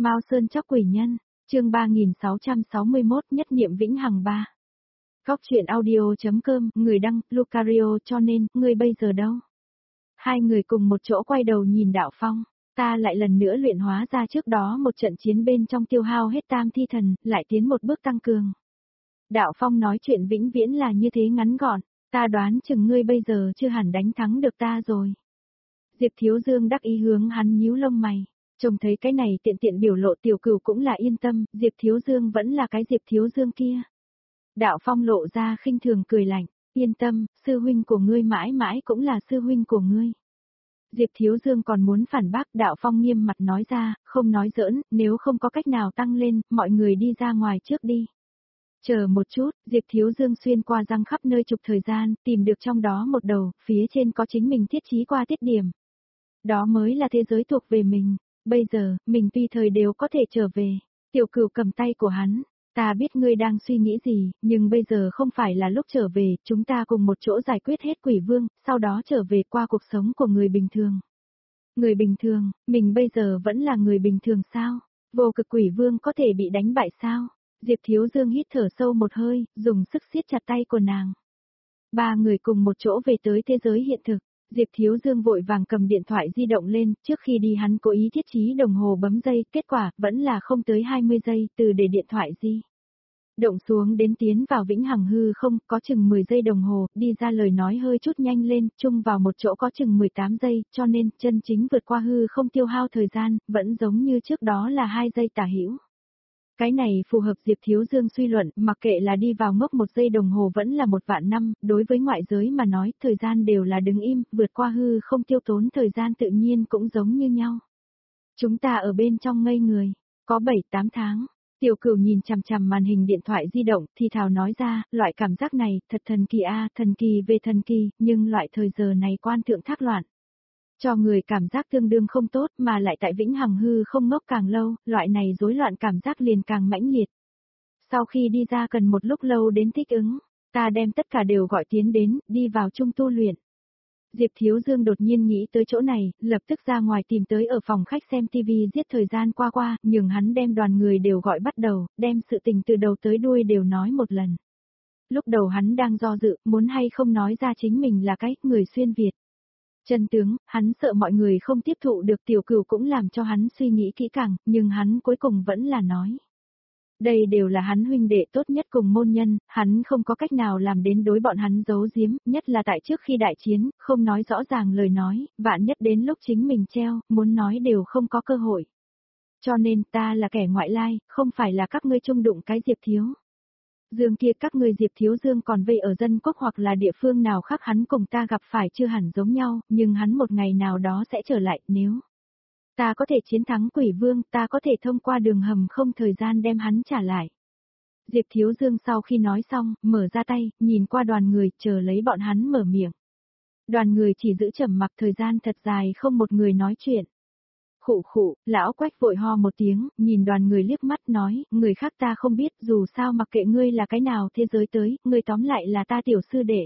Mao Sơn Chóc Quỷ Nhân, chương 3661 nhất niệm vĩnh hằng 3. Góc truyện audio.com, người đăng, Lucario. Cho nên, ngươi bây giờ đâu? Hai người cùng một chỗ quay đầu nhìn Đạo Phong, ta lại lần nữa luyện hóa ra trước đó một trận chiến bên trong tiêu hao hết tam thi thần, lại tiến một bước tăng cường. Đạo Phong nói chuyện vĩnh viễn là như thế ngắn gọn, ta đoán chừng ngươi bây giờ chưa hẳn đánh thắng được ta rồi. Diệp Thiếu Dương đắc ý hướng hắn nhíu lông mày. Trông thấy cái này tiện tiện biểu lộ Tiểu Cửu cũng là yên tâm, Diệp Thiếu Dương vẫn là cái Diệp Thiếu Dương kia. Đạo Phong lộ ra khinh thường cười lạnh, yên tâm, sư huynh của ngươi mãi mãi cũng là sư huynh của ngươi. Diệp Thiếu Dương còn muốn phản bác, Đạo Phong nghiêm mặt nói ra, không nói giỡn, nếu không có cách nào tăng lên, mọi người đi ra ngoài trước đi. Chờ một chút, Diệp Thiếu Dương xuyên qua răng khắp nơi chục thời gian, tìm được trong đó một đầu, phía trên có chính mình thiết trí qua tiết điểm. Đó mới là thế giới thuộc về mình. Bây giờ, mình tùy thời đều có thể trở về. Tiểu Cửu cầm tay của hắn. Ta biết ngươi đang suy nghĩ gì, nhưng bây giờ không phải là lúc trở về, chúng ta cùng một chỗ giải quyết hết quỷ vương, sau đó trở về qua cuộc sống của người bình thường. Người bình thường, mình bây giờ vẫn là người bình thường sao? Vô cực quỷ vương có thể bị đánh bại sao? Diệp Thiếu Dương hít thở sâu một hơi, dùng sức siết chặt tay của nàng. Ba người cùng một chỗ về tới thế giới hiện thực. Diệp Thiếu Dương vội vàng cầm điện thoại di động lên, trước khi đi hắn cố ý thiết trí đồng hồ bấm giây, kết quả vẫn là không tới 20 giây, từ để điện thoại di động xuống đến tiến vào vĩnh hằng hư không, có chừng 10 giây đồng hồ, đi ra lời nói hơi chút nhanh lên, chung vào một chỗ có chừng 18 giây, cho nên chân chính vượt qua hư không tiêu hao thời gian, vẫn giống như trước đó là 2 giây tả hữu. Cái này phù hợp Diệp Thiếu Dương suy luận, mặc kệ là đi vào ngốc 1 giây đồng hồ vẫn là 1.000 năm, đối với ngoại giới mà nói, thời gian đều là đứng im, vượt qua hư không tiêu tốn thời gian tự nhiên cũng giống như nhau. Chúng ta ở bên trong ngây người, có 7-8 tháng, Tiểu Cửu nhìn chằm chằm màn hình điện thoại di động, thì thào nói ra, loại cảm giác này, thật thần kỳ a, thần kỳ về thần kỳ, nhưng loại thời giờ này quan thượng thác loạn. Cho người cảm giác tương đương không tốt mà lại tại vĩnh hằng hư không ngốc càng lâu, loại này rối loạn cảm giác liền càng mãnh liệt. Sau khi đi ra cần một lúc lâu đến thích ứng, ta đem tất cả đều gọi tiến đến, đi vào chung tu luyện. Diệp Thiếu Dương đột nhiên nghĩ tới chỗ này, lập tức ra ngoài tìm tới ở phòng khách xem TV giết thời gian qua, nhưng hắn đem đoàn người đều gọi bắt đầu, đem sự tình từ đầu tới đuôi đều nói một lần. Lúc đầu hắn đang do dự, muốn hay không nói ra chính mình là cái người xuyên Việt. Chân tướng, hắn sợ mọi người không tiếp thụ được, Tiểu Cửu cũng làm cho hắn suy nghĩ kỹ càng, nhưng hắn cuối cùng vẫn là nói. Đây đều là hắn huynh đệ tốt nhất cùng môn nhân, hắn không có cách nào làm đến đối bọn hắn giấu giếm, nhất là tại trước khi đại chiến, không nói rõ ràng lời nói, vạn nhất đến lúc chính mình treo, muốn nói đều không có cơ hội. Cho nên ta là kẻ ngoại lai, không phải là các ngươi chung đụng cái Diệp Thiếu Dương kia, các người Diệp Thiếu Dương còn vây ở dân quốc hoặc là địa phương nào khác, hắn cùng ta gặp phải chưa hẳn giống nhau, nhưng hắn một ngày nào đó sẽ trở lại, nếu ta có thể chiến thắng quỷ vương, ta có thể thông qua đường hầm không thời gian đem hắn trả lại. Diệp Thiếu Dương sau khi nói xong, mở ra tay, nhìn qua đoàn người, chờ lấy bọn hắn mở miệng. Đoàn người chỉ giữ trầm mặc thời gian thật dài không một người nói chuyện. Khụ khụ, lão Quách vội ho một tiếng, nhìn đoàn người liếc mắt nói, người khác ta không biết, dù sao mặc kệ ngươi là cái nào thế giới tới, ngươi tóm lại là ta tiểu sư đệ.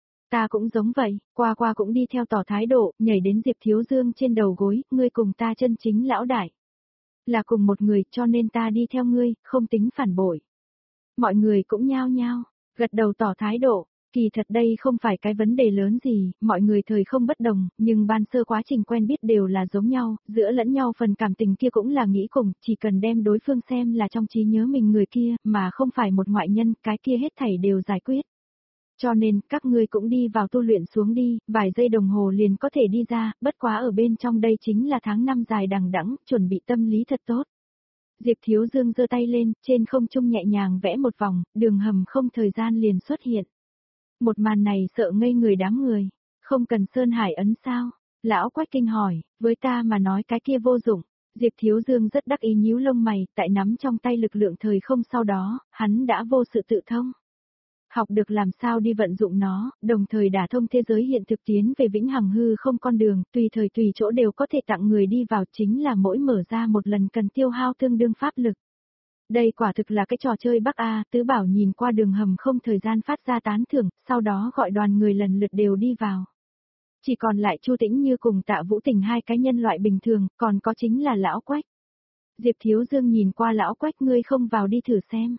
Ta cũng giống vậy, qua cũng đi theo tỏ thái độ, nhảy đến Diệp Thiếu Dương trên đầu gối, ngươi cùng ta chân chính lão đại. Là cùng một người, cho nên ta đi theo ngươi, không tính phản bội. Mọi người cũng nhao nhao, gật đầu tỏ thái độ. Kỳ thật đây không phải cái vấn đề lớn gì, mọi người thời không bất đồng, nhưng ban sơ quá trình quen biết đều là giống nhau, giữa lẫn nhau phần cảm tình kia cũng là nghĩ cùng, chỉ cần đem đối phương xem là trong trí nhớ mình người kia, mà không phải một ngoại nhân, cái kia hết thảy đều giải quyết. Cho nên, các ngươi cũng đi vào tu luyện xuống đi, vài giây đồng hồ liền có thể đi ra, bất quá ở bên trong đây chính là tháng năm dài đằng đẵng, chuẩn bị tâm lý thật tốt. Diệp Thiếu Dương giơ tay lên, trên không trung nhẹ nhàng vẽ một vòng, đường hầm không thời gian liền xuất hiện. Một màn này sợ ngây người đám người, không cần Sơn Hải ấn sao? Lão Quách kinh hỏi, với ta mà nói cái kia vô dụng. Diệp Thiếu Dương rất đắc ý nhíu lông mày, tại nắm trong tay lực lượng thời không sau đó, hắn đã vô sự tự thông. Học được làm sao đi vận dụng nó, đồng thời đả thông thế giới hiện thực tiến về vĩnh hằng hư không con đường, tùy thời tùy chỗ đều có thể tặng người đi vào, chính là mỗi mở ra một lần cần tiêu hao tương đương pháp lực. Đây quả thực là cái trò chơi Bắc A, Tứ Bảo nhìn qua đường hầm không thời gian phát ra tán thưởng, sau đó gọi đoàn người lần lượt đều đi vào. Chỉ còn lại Chu Tĩnh Như cùng Tạ Vũ Tình hai cái nhân loại bình thường, còn có chính là lão Quách. Diệp Thiếu Dương nhìn qua lão Quách, ngươi không vào đi thử xem.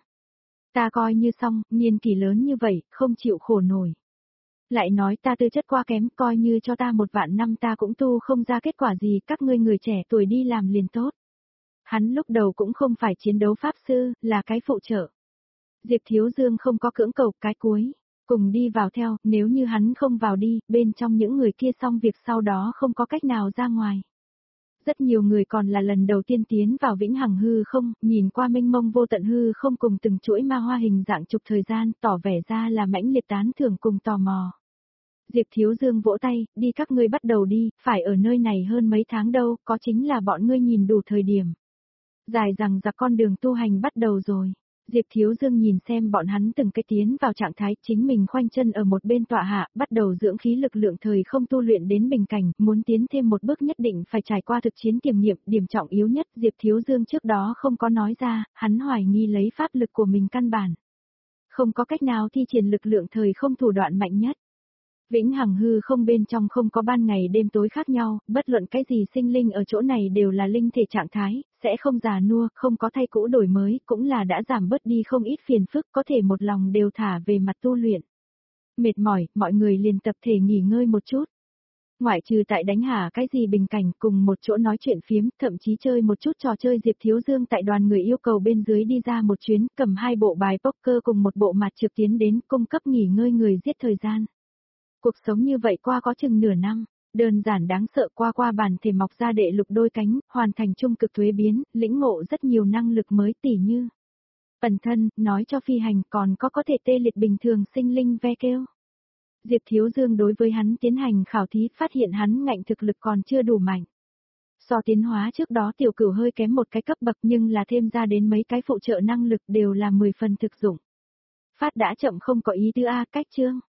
Ta coi như xong, niên kỷ lớn như vậy, không chịu khổ nổi. Lại nói ta tư chất quá kém, coi như cho ta 1 vạn năm ta cũng tu không ra kết quả gì, các ngươi người trẻ tuổi đi làm liền tốt. Hắn lúc đầu cũng không phải chiến đấu pháp sư, là cái phụ trợ. Diệp Thiếu Dương không có cưỡng cầu, cái cuối, cùng đi vào theo, nếu như hắn không vào đi, bên trong những người kia xong việc sau đó không có cách nào ra ngoài. Rất nhiều người còn là lần đầu tiên tiến vào vĩnh hằng hư không, nhìn qua mênh mông vô tận hư không cùng từng chuỗi ma hoa hình dạng chụp thời gian, tỏ vẻ ra là mãnh liệt tán thưởng cùng tò mò. Diệp Thiếu Dương vỗ tay, đi các ngươi bắt đầu đi, phải ở nơi này hơn mấy tháng đâu, có chính là bọn ngươi nhìn đủ thời điểm. Dài rằng giặc con đường tu hành bắt đầu rồi. Diệp Thiếu Dương nhìn xem bọn hắn từng cái tiến vào trạng thái, chính mình khoanh chân ở một bên tọa hạ, bắt đầu dưỡng khí lực lượng thời không tu luyện đến bình cảnh, muốn tiến thêm một bước nhất định phải trải qua thực chiến tiềm nghiệm, điểm trọng yếu nhất Diệp Thiếu Dương trước đó không có nói ra, hắn hoài nghi lấy pháp lực của mình căn bản. Không có cách nào thi triển lực lượng thời không thủ đoạn mạnh nhất. Vĩnh hằng hư không bên trong không có ban ngày đêm tối khác nhau, bất luận cái gì sinh linh ở chỗ này đều là linh thể trạng thái, sẽ không già nua, không có thay cũ đổi mới, cũng là đã giảm bớt đi không ít phiền phức, có thể một lòng đều thả về mặt tu luyện. Mệt mỏi, mọi người liền tập thể nghỉ ngơi một chút. Ngoại trừ tại đánh hạ cái gì bình cảnh cùng một chỗ nói chuyện phiếm, thậm chí chơi một chút trò chơi, Diệp Thiếu Dương tại đoàn người yêu cầu bên dưới đi ra một chuyến, cầm 2 bộ bài poker cùng một bộ mặt trược tiến đến cung cấp nghỉ ngơi người giết thời gian. Cuộc sống như vậy qua có chừng nửa năm, đơn giản đáng sợ, qua bản thể mọc ra đệ lục đôi cánh, hoàn thành trung cực thuế biến, lĩnh ngộ rất nhiều năng lực mới tỉ như ẩn thân, nói cho phi hành, còn có thể tê liệt bình thường sinh linh ve kêu. Diệp Thiếu Dương đối với hắn tiến hành khảo thí, phát hiện hắn ngạnh thực lực còn chưa đủ mạnh. So tiến hóa trước đó tiểu cửu hơi kém một cái cấp bậc, nhưng là thêm ra đến mấy cái phụ trợ năng lực đều là 10 phần thực dụng. Phát đã chậm không có ý tứ a, cách chương.